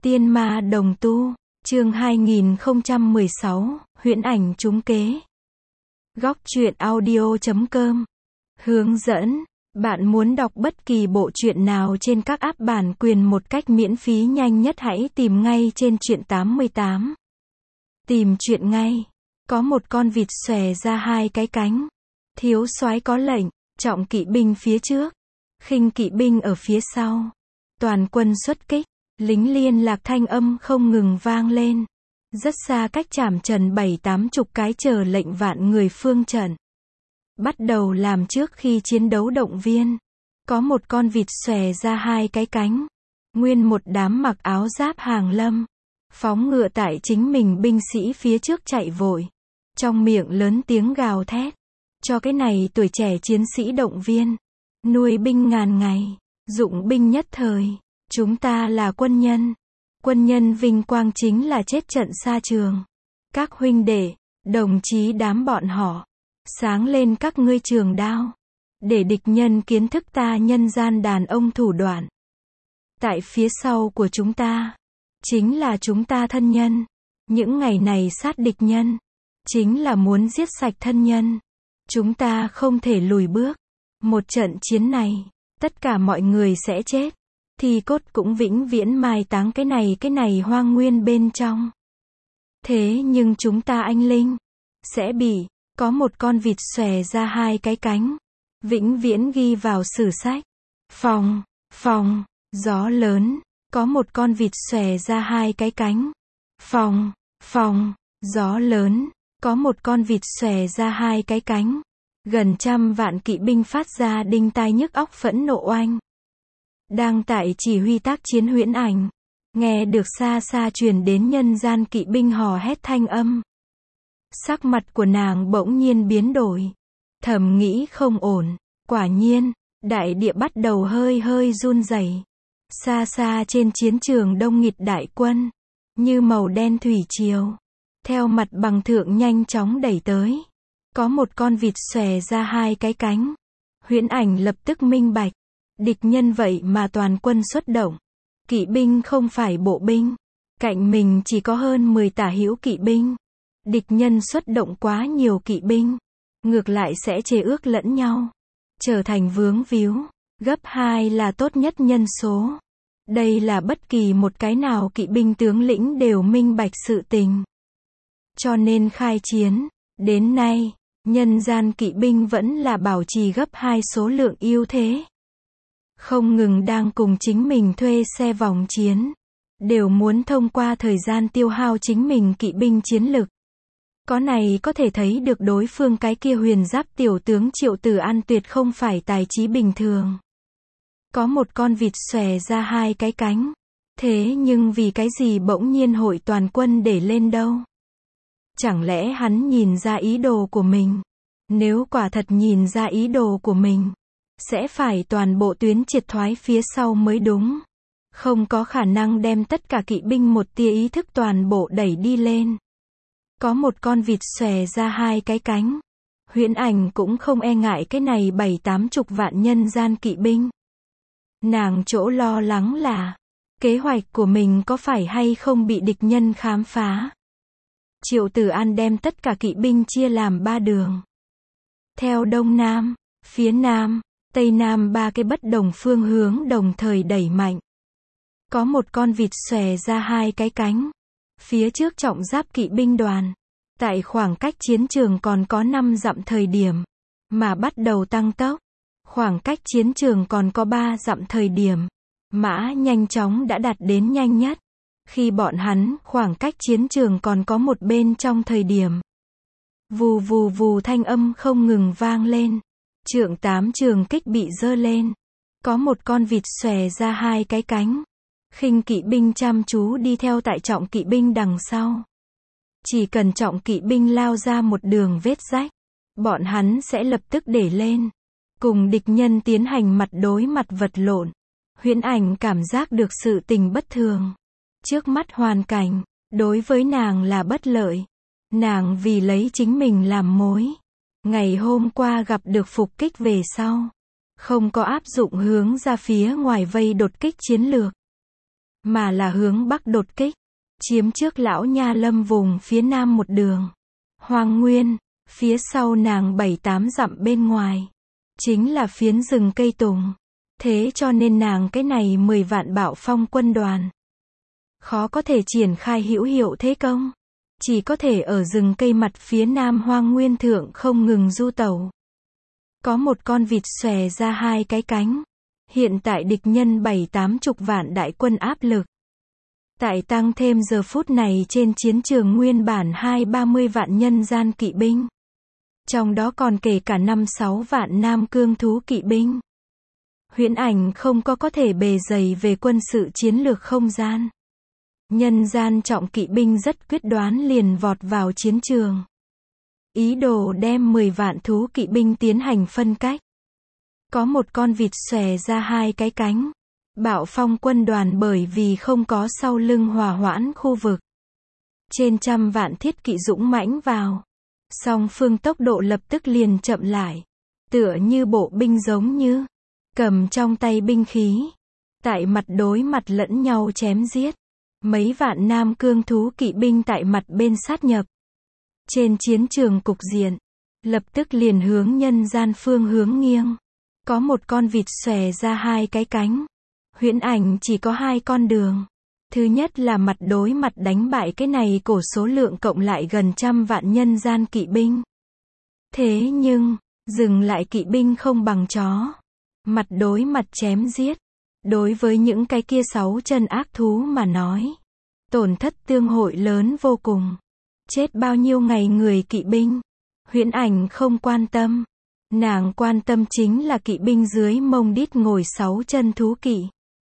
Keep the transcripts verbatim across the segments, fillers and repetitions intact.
Tiên ma đồng tu, chương hai nghìn không trăm mười sáu, huyễn ảnh trúng kế. Góc truyện audio chấm com. Hướng dẫn, bạn muốn đọc bất kỳ bộ truyện nào trên các app bản quyền một cách miễn phí nhanh nhất hãy tìm ngay trên truyện tám mươi tám. Tìm truyện ngay. Có một con vịt xòe ra hai cái cánh. Thiếu soái có lệnh, trọng kỵ binh phía trước, khinh kỵ binh ở phía sau. Toàn quân xuất kích, lính liên lạc thanh âm không ngừng vang lên. Rất xa cách trảm trần bảy tám chục cái chờ lệnh vạn người phương trận. Bắt đầu làm trước khi chiến đấu động viên. Có một con vịt xòe ra hai cái cánh. Nguyên một đám mặc áo giáp hàng lâm. Phóng ngựa tại chính mình binh sĩ phía trước chạy vội. Trong miệng lớn tiếng gào thét. Cho cái này tuổi trẻ chiến sĩ động viên. Nuôi binh ngàn ngày, dụng binh nhất thời. Chúng ta là quân nhân. Quân nhân vinh quang chính là chết trận xa trường. Các huynh đệ, đồng chí đám bọn họ. Sáng lên các ngươi trường đao. Để địch nhân kiến thức ta nhân gian đàn ông thủ đoạn. Tại phía sau của chúng ta. Chính là chúng ta thân nhân. Những ngày này sát địch nhân. Chính là muốn giết sạch thân nhân. Chúng ta không thể lùi bước. Một trận chiến này, tất cả mọi người sẽ chết. Thì cốt cũng vĩnh viễn mai táng cái này cái này hoang nguyên bên trong. Thế nhưng chúng ta anh linh, sẽ bị, có một con vịt xòe ra hai cái cánh. Vĩnh viễn ghi vào sử sách. Phòng, phòng, gió lớn, có một con vịt xòe ra hai cái cánh. Phòng, phòng, gió lớn, có một con vịt xòe ra hai cái cánh. Gần trăm vạn kỵ binh phát ra đinh tai nhức óc phẫn nộ oanh. Đang tại chỉ huy tác chiến huyễn ảnh. Nghe được xa xa truyền đến nhân gian kỵ binh hò hét thanh âm. Sắc mặt của nàng bỗng nhiên biến đổi. Thầm nghĩ không ổn. Quả nhiên, đại địa bắt đầu hơi hơi run rẩy. Xa xa trên chiến trường đông nghịt đại quân. Như màu đen thủy triều. Theo mặt bằng thượng nhanh chóng đẩy tới. Có một con vịt xòe ra hai cái cánh. Huyễn ảnh lập tức minh bạch. Địch nhân vậy mà toàn quân xuất động. Kỵ binh không phải bộ binh. Cạnh mình chỉ có hơn mười tả hữu kỵ binh. Địch nhân xuất động quá nhiều kỵ binh. Ngược lại sẽ chê ước lẫn nhau. Trở thành vướng víu. Gấp hai là tốt nhất nhân số. Đây là bất kỳ một cái nào kỵ binh tướng lĩnh đều minh bạch sự tình. Cho nên khai chiến. Đến nay, nhân gian kỵ binh vẫn là bảo trì gấp hai số lượng ưu thế. Không ngừng đang cùng chính mình thuê xe vòng chiến. Đều muốn thông qua thời gian tiêu hao chính mình kỵ binh chiến lực. Có này có thể thấy được đối phương cái kia huyền giáp tiểu tướng Triệu Tử An tuyệt không phải tài trí bình thường. Có một con vịt xòe ra hai cái cánh. Thế nhưng vì cái gì bỗng nhiên hội toàn quân để lên đâu? Chẳng lẽ hắn nhìn ra ý đồ của mình? Nếu quả thật nhìn ra ý đồ của mình, sẽ phải toàn bộ tuyến triệt thoái phía sau mới đúng. Không có khả năng đem tất cả kỵ binh một tia ý thức toàn bộ đẩy đi lên. Có một con vịt xòe ra hai cái cánh. Huyễn ảnh cũng không e ngại cái này bảy tám chục vạn nhân gian kỵ binh. Nàng chỗ lo lắng là, kế hoạch của mình có phải hay không bị địch nhân khám phá. Triệu Tử An đem tất cả kỵ binh chia làm ba đường. Theo đông nam, phía nam, tây nam ba cái bất đồng phương hướng đồng thời đẩy mạnh. Có một con vịt xòe ra hai cái cánh. Phía trước trọng giáp kỵ binh đoàn. Tại khoảng cách chiến trường còn có năm dặm thời điểm. Mà bắt đầu tăng tốc. Khoảng cách chiến trường còn có ba dặm thời điểm. Mã nhanh chóng đã đạt đến nhanh nhất. Khi bọn hắn khoảng cách chiến trường còn có một bên trong thời điểm. Vù vù vù thanh âm không ngừng vang lên. Trượng tám trường kích bị giơ lên. Có một con vịt xòe ra hai cái cánh. Khinh kỵ binh chăm chú đi theo tại trọng kỵ binh đằng sau. Chỉ cần trọng kỵ binh lao ra một đường vết rách. Bọn hắn sẽ lập tức để lên. Cùng địch nhân tiến hành mặt đối mặt vật lộn. Huyễn ảnh cảm giác được sự tình bất thường. Trước mắt hoàn cảnh, đối với nàng là bất lợi. Nàng vì lấy chính mình làm mối. Ngày hôm qua gặp được phục kích về sau. Không có áp dụng hướng ra phía ngoài vây đột kích chiến lược. mà là hướng bắc đột kích, chiếm trước Lão Nha Lâm vùng phía nam một đường. Hoang Nguyên, phía sau nàng bảy tám dặm bên ngoài, chính là phiến rừng cây tùng. Thế cho nên nàng cái này mười vạn Bạo Phong quân đoàn, khó có thể triển khai hữu hiệu thế công. Chỉ có thể ở rừng cây mặt phía nam Hoang Nguyên thượng không ngừng du tẩu. Có một con vịt xòe ra hai cái cánh. Hiện tại địch nhân bảy tám chục vạn đại quân áp lực. Tại tăng thêm giờ phút này trên chiến trường nguyên bản hai ba mươi vạn nhân gian kỵ binh. Trong đó còn kể cả năm sáu vạn nam cương thú kỵ binh. Huyễn Ảnh không có có thể bề dày về quân sự chiến lược không gian. Nhân gian trọng kỵ binh rất quyết đoán liền vọt vào chiến trường. Ý đồ đem mười vạn thú kỵ binh tiến hành phân cách. Có một con vịt xòe ra hai cái cánh. Bạo Phong quân đoàn bởi vì không có sau lưng hòa hoãn khu vực. Trên trăm vạn thiết kỵ dũng mãnh vào. Song phương tốc độ lập tức liền chậm lại. Tựa như bộ binh giống như. Cầm trong tay binh khí. Tại mặt đối mặt lẫn nhau chém giết. Mấy vạn nam cương thú kỵ binh tại mặt bên sát nhập. Trên chiến trường cục diện. Lập tức liền hướng nhân gian phương hướng nghiêng. Có một con vịt xòe ra hai cái cánh. Huyễn Ảnh chỉ có hai con đường. Thứ nhất là mặt đối mặt đánh bại cái này cổ số lượng cộng lại gần trăm vạn nhân gian kỵ binh. Thế nhưng, dừng lại kỵ binh không bằng chó. Mặt đối mặt chém giết. Đối với những cái kia sáu chân ác thú mà nói. Tổn thất tương hội lớn vô cùng. Chết bao nhiêu ngày người kỵ binh. Huyễn Ảnh không quan tâm. Nàng quan tâm chính là kỵ binh dưới mông đít ngồi sáu chân thú kỵ.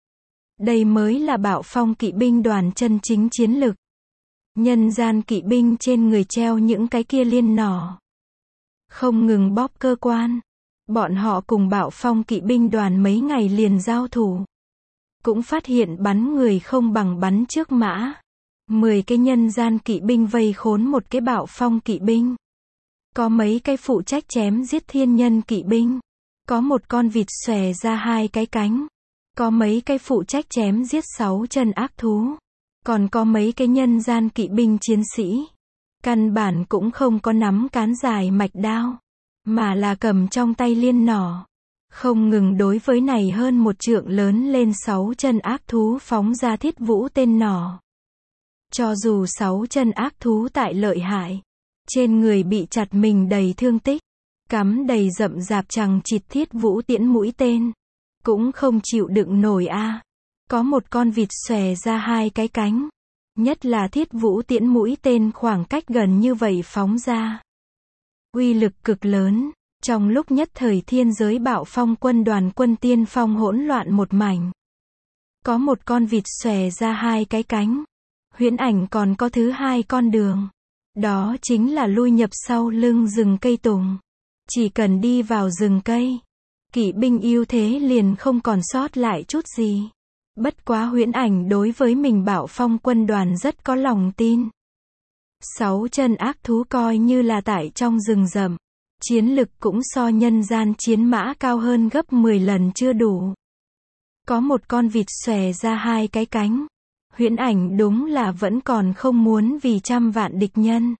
Đây mới là Bạo Phong kỵ binh đoàn chân chính chiến lực. Nhân gian kỵ binh trên người treo những cái kia liên nỏ. Không ngừng bóp cơ quan. Bọn họ cùng Bạo Phong kỵ binh đoàn mấy ngày liền giao thủ. Cũng phát hiện bắn người không bằng bắn trước mã. Mười cái nhân gian kỵ binh vây khốn một cái Bạo Phong kỵ binh. Có mấy cái phụ trách chém giết thiên nhân kỵ binh. Có một con vịt xòe ra hai cái cánh. Có mấy cái phụ trách chém giết sáu chân ác thú. Còn có mấy cái nhân gian kỵ binh chiến sĩ. Căn bản cũng không có nắm cán dài mạch đao. Mà là cầm trong tay liên nỏ. Không ngừng đối với này hơn một trượng lớn lên sáu chân ác thú phóng ra thiết vũ tên nỏ. Cho dù sáu chân ác thú tại lợi hại. Trên người bị chặt mình đầy thương tích. Cắm đầy rậm rạp chằng chịt thiết vũ tiễn mũi tên. Cũng không chịu đựng nổi a. À. Có một con vịt xòe ra hai cái cánh. Nhất là thiết vũ tiễn mũi tên khoảng cách gần như vậy phóng ra. Uy lực cực lớn. Trong lúc nhất thời thiên giới Bạo Phong quân đoàn quân tiên phong hỗn loạn một mảnh. Có một con vịt xòe ra hai cái cánh. Huyễn Ảnh còn có thứ hai con đường. Đó chính là lui nhập sau lưng rừng cây tùng. Chỉ cần đi vào rừng cây. Kỵ binh ưu thế liền không còn sót lại chút gì. Bất quá Huyễn Ảnh đối với mình Bạo Phong quân đoàn rất có lòng tin. Sáu chân ác thú coi như là tại trong rừng rậm. Chiến lực cũng so nhân gian chiến mã cao hơn gấp mười lần chưa đủ. Có một con vịt xòe ra hai cái cánh. Huyễn Ảnh đúng là vẫn còn không muốn vì trăm vạn địch nhân.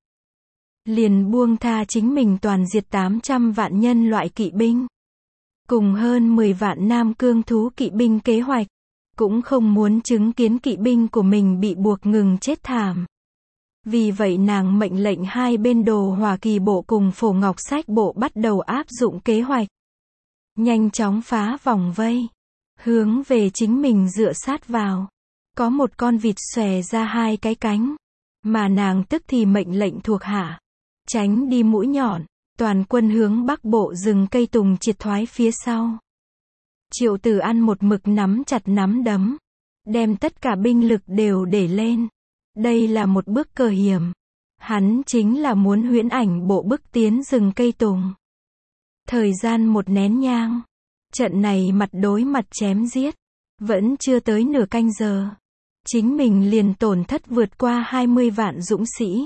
Liền buông tha chính mình toàn diệt tám trăm vạn nhân loại kỵ binh. Cùng hơn mười vạn nam cương thú kỵ binh kế hoạch. Cũng không muốn chứng kiến kỵ binh của mình bị buộc ngừng chết thảm. Vì vậy nàng mệnh lệnh hai bên Đồ Hòa Kỳ bộ cùng Phổ Ngọc Sách bộ bắt đầu áp dụng kế hoạch. Nhanh chóng phá vòng vây. Hướng về chính mình dựa sát vào. Có một con vịt xòe ra hai cái cánh. Mà nàng tức thì mệnh lệnh thuộc hạ. Tránh đi mũi nhọn. Toàn quân hướng bắc bộ rừng cây tùng triệt thoái phía sau. Triệu Tử An một mực nắm chặt nắm đấm. Đem tất cả binh lực đều để lên. Đây là một bước cơ hiểm. Hắn chính là muốn Huyễn Ảnh bộ bức tiến rừng cây tùng. Thời gian một nén nhang. Trận này mặt đối mặt chém giết. Vẫn chưa tới nửa canh giờ. Chính mình liền tổn thất vượt qua hai mươi vạn dũng sĩ.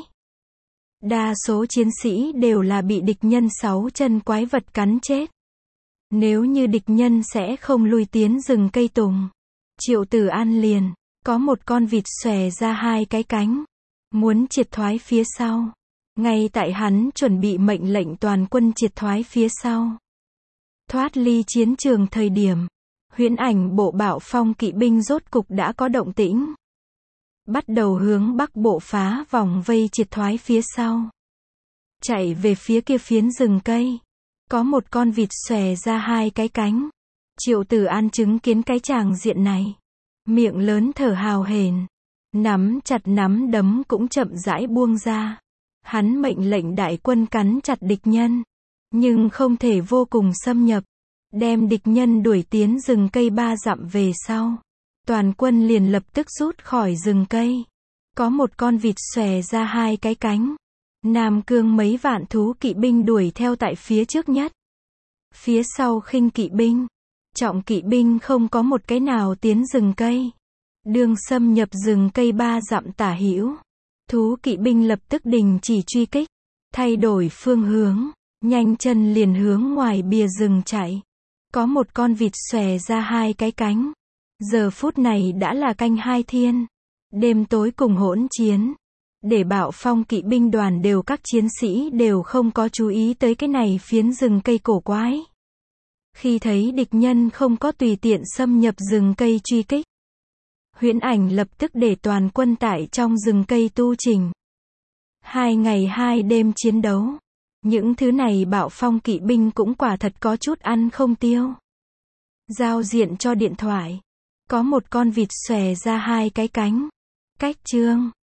Đa số chiến sĩ đều là bị địch nhân sáu chân quái vật cắn chết. Nếu như địch nhân sẽ không lui tiến rừng cây tùng. Triệu Tử An liền Có một con vịt xòe ra hai cái cánh, muốn triệt thoái phía sau. Ngay tại hắn chuẩn bị mệnh lệnh toàn quân triệt thoái phía sau, thoát ly chiến trường thời điểm, huyễn ảnh bộ Bạo Phong kỵ binh rốt cục đã có động tĩnh. Bắt đầu hướng bắc bộ phá vòng vây triệt thoái phía sau. Chạy về phía kia phiến rừng cây. Có một con vịt xòe ra hai cái cánh. Triệu Tử An chứng kiến cái tràng diện này. Miệng lớn thở hào hển. Nắm chặt nắm đấm cũng chậm rãi buông ra. Hắn mệnh lệnh đại quân cắn chặt địch nhân. Nhưng không thể vô cùng xâm nhập. Đem địch nhân đuổi tiến rừng cây ba dặm về sau. Toàn quân liền lập tức rút khỏi rừng cây. Có một con vịt xòe ra hai cái cánh. Nam Cương mấy vạn thú kỵ binh đuổi theo tại phía trước nhất. Phía sau khinh kỵ binh, trọng kỵ binh không có một cái nào tiến rừng cây. Đường xâm nhập rừng cây ba dặm tả hữu. Thú kỵ binh lập tức đình chỉ truy kích. Thay đổi phương hướng, nhanh chân liền hướng ngoài bìa rừng chạy. Có một con vịt xòe ra hai cái cánh. Giờ phút này đã là canh hai thiên. Đêm tối cùng hỗn chiến. Để Bạo Phong kỵ binh đoàn đều các chiến sĩ đều không có chú ý tới cái này phiến rừng cây cổ quái. Khi thấy địch nhân không có tùy tiện xâm nhập rừng cây truy kích, huyễn ảnh lập tức để toàn quân tại trong rừng cây tu trình. Hai ngày hai đêm chiến đấu. Những thứ này Bạo Phong kỵ binh cũng quả thật có chút ăn không tiêu. Giao diện cho điện thoại. Có một con vịt xòe ra hai cái cánh. Cách chương